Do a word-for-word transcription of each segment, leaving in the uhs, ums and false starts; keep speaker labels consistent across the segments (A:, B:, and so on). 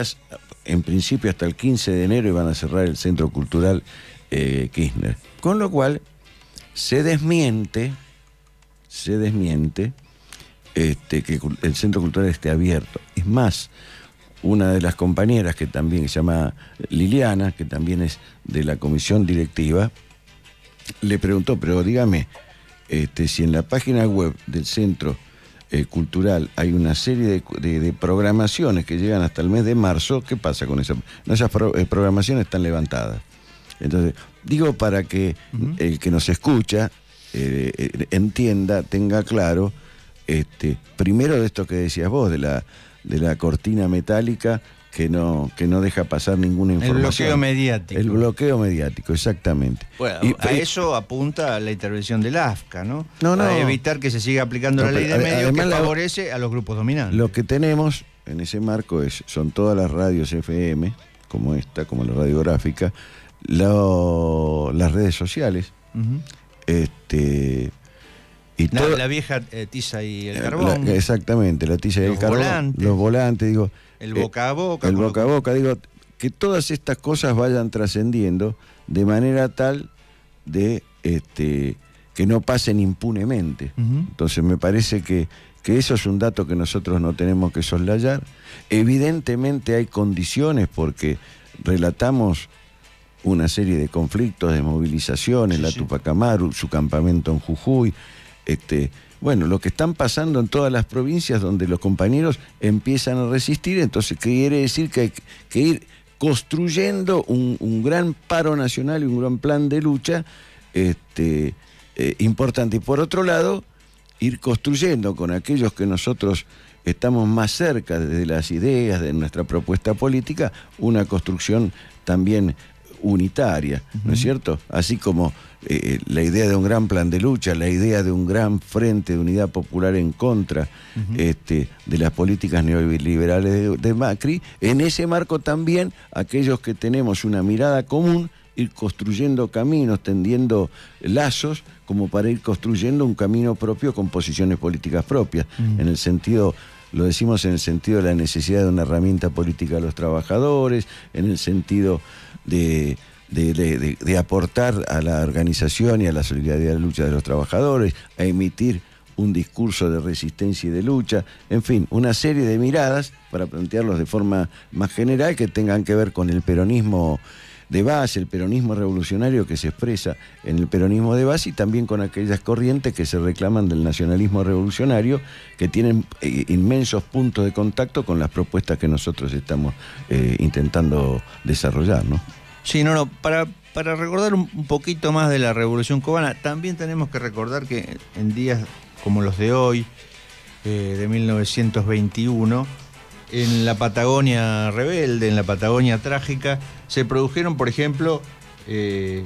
A: en principio hasta el quince de enero iban a cerrar el Centro Cultural eh, Kirchner. Con lo cual se desmiente, se desmiente este, que el Centro Cultural esté abierto. Es más, una de las compañeras que también se llama Liliana, que también es de la comisión directiva, le preguntó, pero dígame, este, si en la página web del Centro eh, Cultural hay una serie de, de, de programaciones que llegan hasta el mes de marzo, ¿qué pasa con eso? No, esas pro, eh, programaciones están levantadas. Entonces, digo para que uh-huh. el que nos escucha eh, eh, entienda, tenga claro, este, primero de esto que decías vos, de la, de la cortina metálica que no, que no deja pasar ninguna información.
B: El bloqueo mediático.
A: El bloqueo mediático, exactamente.
B: Bueno,
A: y,
B: a eso apunta la intervención del A F C A, ¿no?
A: No, no.
B: A evitar que se siga aplicando no, la ley de medios que favorece
A: la,
B: a los grupos dominantes.
A: Lo que tenemos en ese marco es, son todas las radios F M, como esta, como la radiográfica, lo, las redes sociales, uh-huh. este... Y
B: la,
A: todo,
B: la vieja eh, tiza y el carbón.
A: La, exactamente, la tiza y el carbón.
B: Volantes,
A: los volantes, digo.
B: El boca a boca.
A: El boca a boca, digo, que todas estas cosas vayan trascendiendo de manera tal de este, que no pasen impunemente. Uh-huh. Entonces me parece que, que eso es un dato que nosotros no tenemos que soslayar. Evidentemente hay condiciones porque relatamos una serie de conflictos, de movilizaciones, sí, la sí. Tupac Amaru, su campamento en Jujuy, este, bueno, lo que están pasando en todas las provincias donde los compañeros empiezan a resistir, entonces quiere decir que hay que ir construyendo un, un gran paro nacional y un gran plan de lucha este, eh, importante. Y por otro lado, ir construyendo con aquellos que nosotros estamos más cerca de las ideas, de nuestra propuesta política, una construcción también unitaria, ¿no uh-huh. es cierto? Así como eh, la idea de un gran plan de lucha, la idea de un gran frente de unidad popular en contra uh-huh. este, de las políticas neoliberales de, de Macri, en ese marco también aquellos que tenemos una mirada común, ir construyendo caminos, tendiendo lazos, como para ir construyendo un camino propio con posiciones políticas propias, uh-huh. en el sentido... Lo decimos en el sentido de la necesidad de una herramienta política a los trabajadores, en el sentido de, de, de, de, de aportar a la organización y a la solidaridad de la lucha de los trabajadores, a emitir un discurso de resistencia y de lucha, en fin, una serie de miradas para plantearlos de forma más general que tengan que ver con el peronismo de base, el peronismo revolucionario que se expresa en el peronismo de base y también con aquellas corrientes que se reclaman del nacionalismo revolucionario que tienen eh, inmensos puntos de contacto con las propuestas que nosotros estamos eh, intentando desarrollar, ¿no?
B: Sí, no, no, para, para recordar un, un poquito más de la Revolución Cubana, también tenemos que recordar que en días como los de hoy, eh, de mil novecientos veintiuno, en la Patagonia rebelde, en la Patagonia trágica, se produjeron, por ejemplo, eh,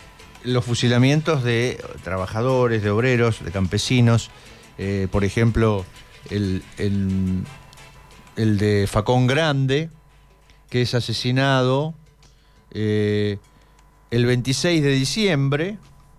B: los fusilamientos de trabajadores, de obreros, de campesinos. Eh, por ejemplo, el, el, el de Facón Grande, que es asesinado eh, el veintiséis de diciembre.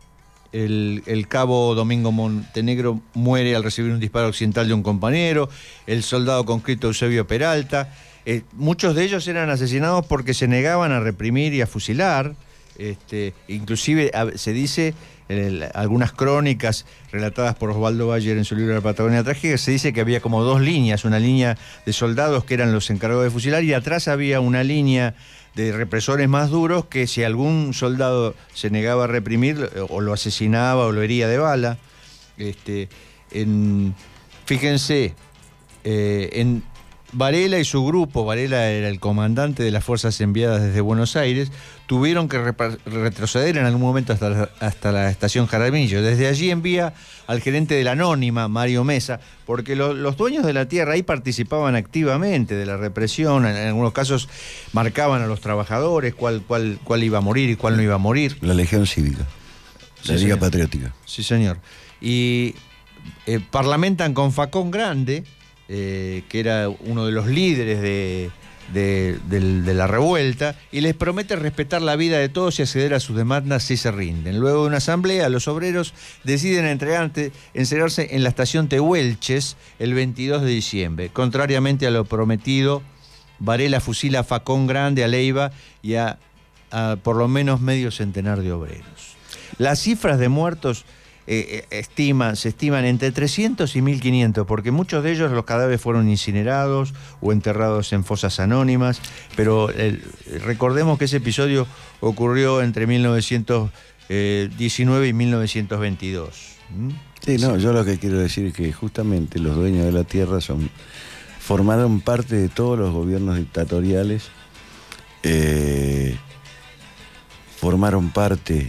B: El, el cabo Domingo Montenegro muere al recibir un disparo accidental de un compañero. El soldado conscripto Eusebio Peralta. Eh, muchos de ellos eran asesinados porque se negaban a reprimir y a fusilar. Este, inclusive a, se dice, en algunas crónicas relatadas por Osvaldo Bayer en su libro La Patagonia Trágica, se dice que había como dos líneas, una línea de soldados que eran los encargados de fusilar y atrás había una línea de represores más duros que si algún soldado se negaba a reprimir o lo asesinaba o lo hería de bala. Este, en, fíjense, eh, en Varela y su grupo, Varela era el comandante de las fuerzas enviadas desde Buenos Aires, tuvieron que retroceder en algún momento hasta la, hasta la estación Jaramillo. Desde allí envía al gerente de la Anónima, Mario Mesa, porque lo, los dueños de la tierra ahí participaban activamente de la represión, en, en algunos casos marcaban a los trabajadores cuál, cuál, cuál iba a morir y cuál no iba a morir.
A: La Legión Cívica, la
B: sí,
A: Liga
B: señor.
A: Patriótica.
B: Sí, señor. Y eh, parlamentan con Facón Grande, Eh, que era uno de los líderes de, de, de, de la revuelta, y les promete respetar la vida de todos y acceder a sus demandas si se rinden. Luego de una asamblea, los obreros deciden entregarse, encerrarse en la estación Tehuelches el veintidós de diciembre, contrariamente a lo prometido Varela fusila a Facón Grande, a Leiva y a, a por lo menos medio centenar de obreros. Las cifras de muertos eh, estiman, se estiman entre trescientos y mil quinientos, porque muchos de ellos los cadáveres fueron incinerados o enterrados en fosas anónimas, pero eh, recordemos que ese episodio ocurrió entre mil novecientos diecinueve y mil novecientos veintidós. ¿Mm?
A: Sí, no, yo lo que quiero decir es que justamente los dueños de la tierra son formaron parte de todos los gobiernos dictatoriales, eh, formaron parte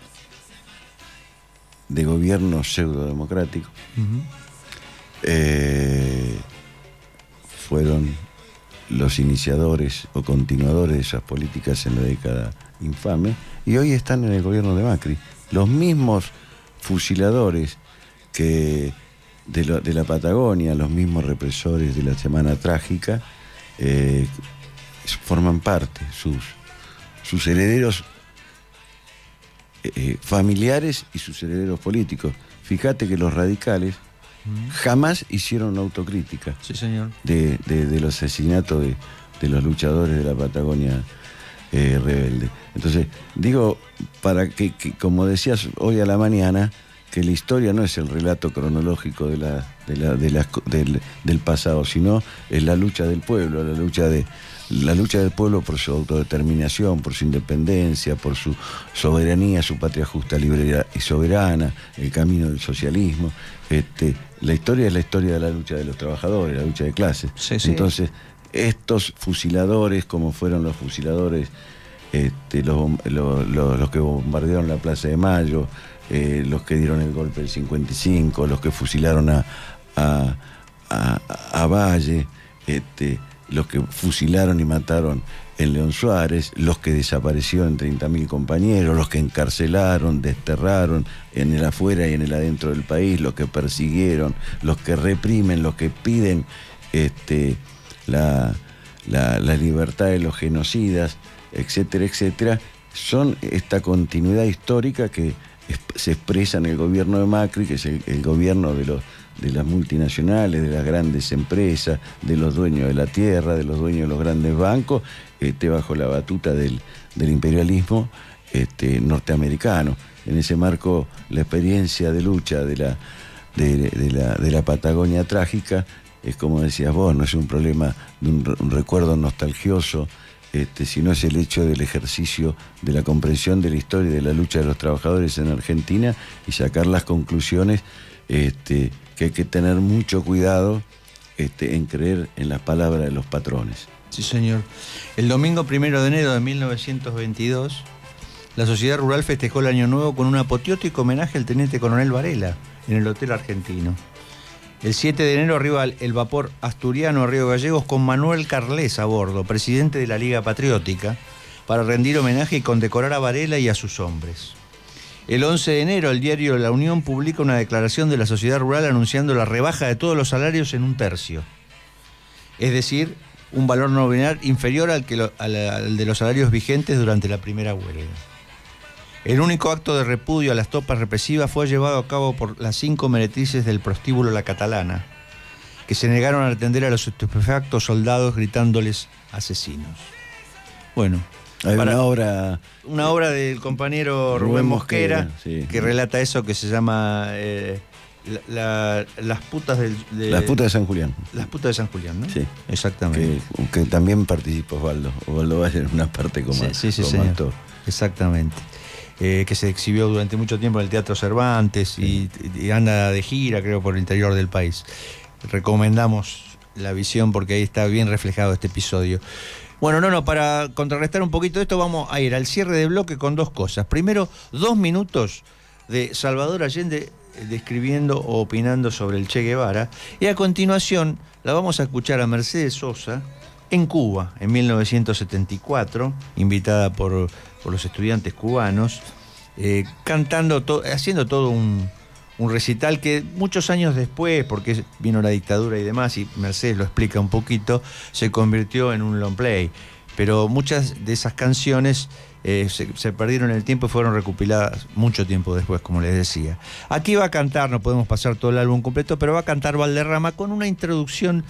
A: de gobiernos pseudo-democráticos, uh-huh. eh, fueron los iniciadores o continuadores de esas políticas en la década infame, y hoy están en el gobierno de Macri. Los mismos fusiladores que de, lo, de la Patagonia, los mismos represores de la Semana Trágica, eh, forman parte, sus, sus herederos eh, familiares y sus herederos políticos. Fíjate que los radicales mm. jamás hicieron una autocrítica
B: sí, señor.
A: De, de, de los asesinatos de, de los luchadores de la Patagonia eh, rebelde. Entonces, digo, para que, que, como decías hoy a la mañana, que la historia no es el relato cronológico de la, de la, de la, del, del pasado, sino es la lucha del pueblo, la lucha de la lucha del pueblo por su autodeterminación, por su independencia, por su soberanía, su patria justa, libre y soberana, el camino del socialismo. Este, la historia es la historia de la lucha de los trabajadores, la lucha de clases.
B: Sí, sí.
A: Entonces, estos fusiladores, como fueron los fusiladores, este, los, los, los, los que bombardearon la Plaza de Mayo, eh, los que dieron el golpe del cincuenta y cinco, los que fusilaron a, a, a, a Valle, este, los que fusilaron y mataron en León Suárez, los que desaparecieron treinta mil compañeros, los que encarcelaron, desterraron en el afuera y en el adentro del país, los que persiguieron, los que reprimen, los que piden este, la, la, la libertad de los genocidas, etcétera, etcétera, son esta continuidad histórica que se expresa en el gobierno de Macri, que es el, el gobierno de los de las multinacionales, de las grandes empresas, de los dueños de la tierra, de los dueños de los grandes bancos, este, bajo la batuta del, del imperialismo este, norteamericano. En ese marco, la experiencia de lucha de la, de, de la, de la Patagonia trágica es, como decías vos, no es un problema de un, un recuerdo nostalgioso, este, sino es el hecho del ejercicio de la comprensión de la historia y de la lucha de los trabajadores en Argentina y sacar las conclusiones este, que hay que tener mucho cuidado este, en creer en las palabras de los patrones.
B: Sí, señor. El domingo primero de enero de mil novecientos veintidós, la Sociedad Rural festejó el Año Nuevo con un apoteótico homenaje al teniente coronel Varela en el Hotel Argentino. El siete de enero arriba el vapor asturiano a Río Gallegos con Manuel Carles a bordo, presidente de la Liga Patriótica, para rendir homenaje y condecorar a Varela y a sus hombres. El once de enero, el diario La Unión publica una declaración de la Sociedad Rural anunciando la rebaja de todos los salarios en un tercio. Es decir, un valor nominal inferior al, que lo, al, al de los salarios vigentes durante la primera huelga. El único acto de repudio a las tropas represivas fue llevado a cabo por las cinco meretrices del prostíbulo La Catalana, que se negaron a atender a los estupefactos soldados gritándoles asesinos. Bueno,
A: hay una obra
B: una obra del compañero Rubén, Rubén Mosquera, Mosquera sí, que relata eso, que se llama eh, la, la, las putas del, de
A: las putas de San Julián.
B: Las putas de San Julián, ¿no?
A: Sí,
B: exactamente.
A: Que, que también participa Osvaldo. Osvaldo Valle en una parte como,
B: sí, sí, sí,
A: como
B: actor. Exactamente. Eh, que se exhibió durante mucho tiempo en el Teatro Cervantes sí. y, y anda de gira, creo, por el interior del país. Recomendamos la visión porque ahí está bien reflejado este episodio. Bueno, no, no, para contrarrestar un poquito esto vamos a ir al cierre de bloque con dos cosas. Primero, dos minutos de Salvador Allende describiendo o opinando sobre el Che Guevara, y a continuación la vamos a escuchar a Mercedes Sosa en Cuba, en mil novecientos setenta y cuatro, invitada por, por los estudiantes cubanos, eh, cantando, to- haciendo todo un, un recital que muchos años después, porque vino la dictadura y demás, y Mercedes lo explica un poquito, se convirtió en un long play. Pero muchas de esas canciones eh, se, se perdieron en el tiempo y fueron recopiladas mucho tiempo después, como les decía. Aquí va a cantar, no podemos pasar todo el álbum completo, pero va a cantar Valderrama con una introducción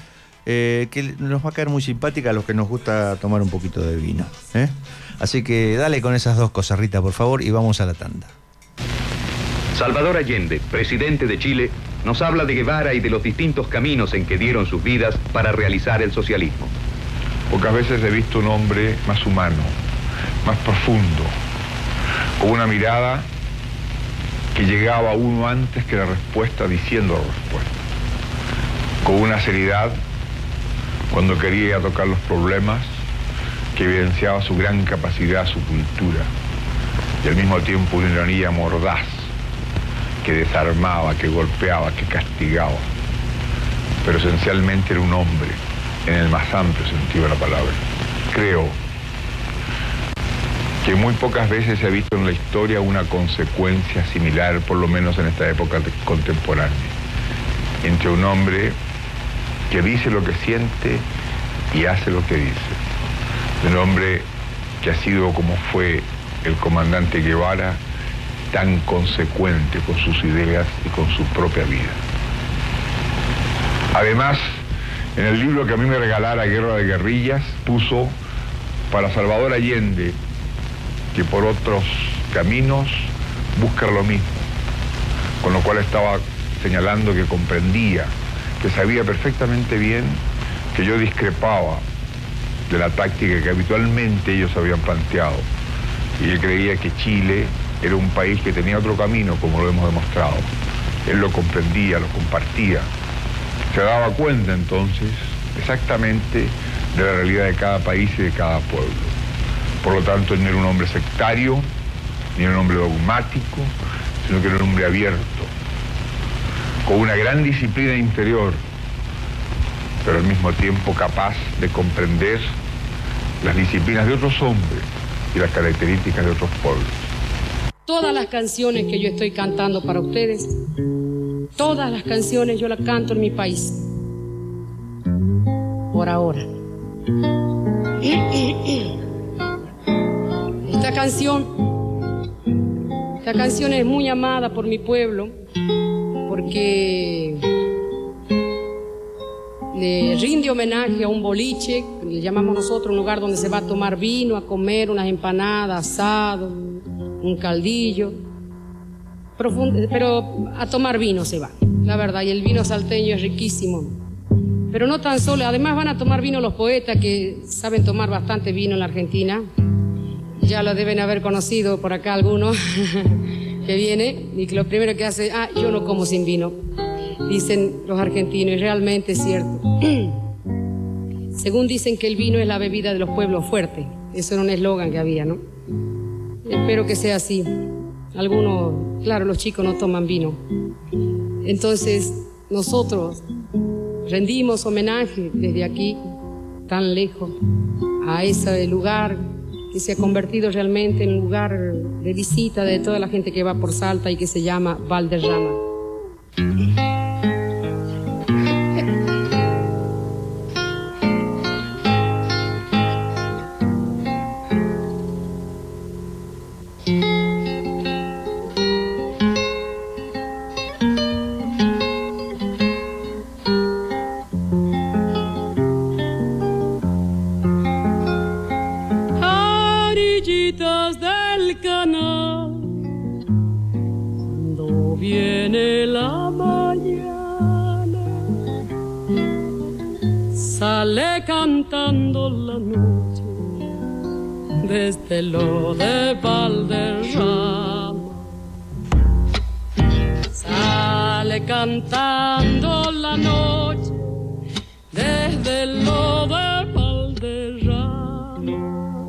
B: eh, que nos va a caer muy simpática a los que nos gusta tomar un poquito de vino, ¿eh? Así que dale con esas dos cosas, Rita, por favor, y vamos a la tanda.
C: Salvador Allende, presidente de Chile, nos habla de Guevara y de los distintos caminos en que dieron sus vidas para realizar el socialismo.
D: Pocas veces he visto un hombre más humano, más profundo, con una mirada que llegaba a uno antes que la respuesta diciendo la respuesta, con una seriedad cuando quería tocar los problemas que evidenciaba su gran capacidad, su cultura, y al mismo tiempo una ironía mordaz que desarmaba, que golpeaba, que castigaba, pero esencialmente era un hombre en el más amplio sentido de la palabra. Creo que muy pocas veces se ha visto en la historia una consecuencia similar, por lo menos en esta época contemporánea, entre un hombre que dice lo que siente y hace lo que dice, de un hombre que ha sido, como fue el comandante Guevara, tan consecuente con sus ideas y con su propia vida. Además, en el libro que a mí me regalara Guerra de Guerrillas, puso para Salvador Allende, que por otros caminos busca lo mismo, con lo cual estaba señalando que comprendía, que sabía perfectamente bien que yo discrepaba de la táctica que habitualmente ellos habían planteado, y él creía que Chile era un país que tenía otro camino, como lo hemos demostrado. Él lo comprendía, lo compartía, se daba cuenta entonces exactamente de la realidad de cada país y de cada pueblo. Por lo tanto, él no era un hombre sectario, ni era un hombre dogmático, sino que era un hombre abierto, con una gran disciplina interior, pero al mismo tiempo capaz de comprender las disciplinas de otros hombres y las características de otros pueblos.
E: Todas las canciones que yo estoy cantando para ustedes, todas las canciones yo las canto en mi país, por ahora. Esta canción, esta canción es muy amada por mi pueblo, porque le rinde homenaje a un boliche, que le llamamos nosotros, un lugar donde se va a tomar vino, a comer unas empanadas, asado, un caldillo, profundo, pero a tomar vino se va, la verdad, y el vino salteño es riquísimo. Pero no tan solo, además van a tomar vino los poetas que saben tomar bastante vino en la Argentina, ya lo deben haber conocido por acá algunos que viene y que lo primero que hace, ah, yo no como sin vino, dicen los argentinos, y realmente es cierto. Según dicen que el vino es la bebida de los pueblos fuertes, eso era un eslogan que había, ¿no? Espero que sea así. Algunos, claro, los chicos no toman vino. Entonces, nosotros rendimos homenaje desde aquí, tan lejos, a ese lugar que se ha convertido realmente en un lugar de visita de toda la gente que va por Salta y que se llama Valderrama.
F: Sale cantando la noche desde lo de Valderrama. Sale cantando la noche desde lo de Valderrama.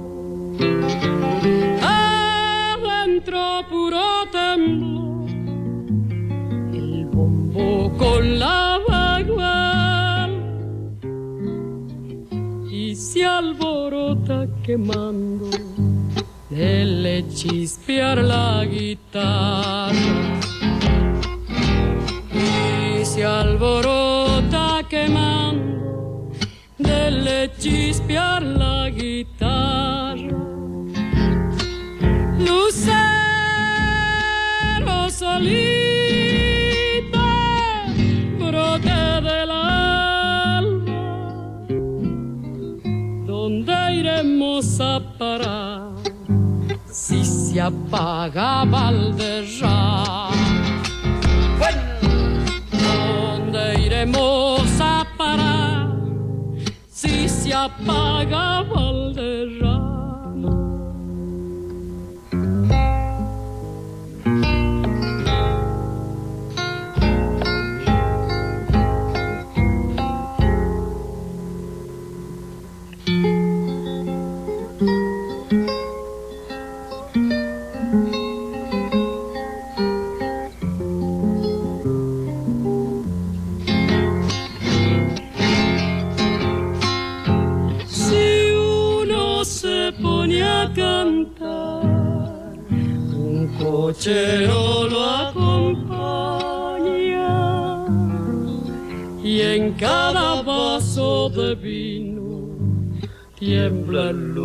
F: Adentro puro temblor, el bombo con la vaguada y se alborota quemando de le chispear la guitarra. Y se alborota quemando de le chispear la guitarra. Lucero solita, brote del alma, iremos a parar si se apaga Valderrama? ¿Dónde iremos a parar si se apaga Valderrama? Cantar, un cochero lo acompaña y en cada vaso de vino tiembla el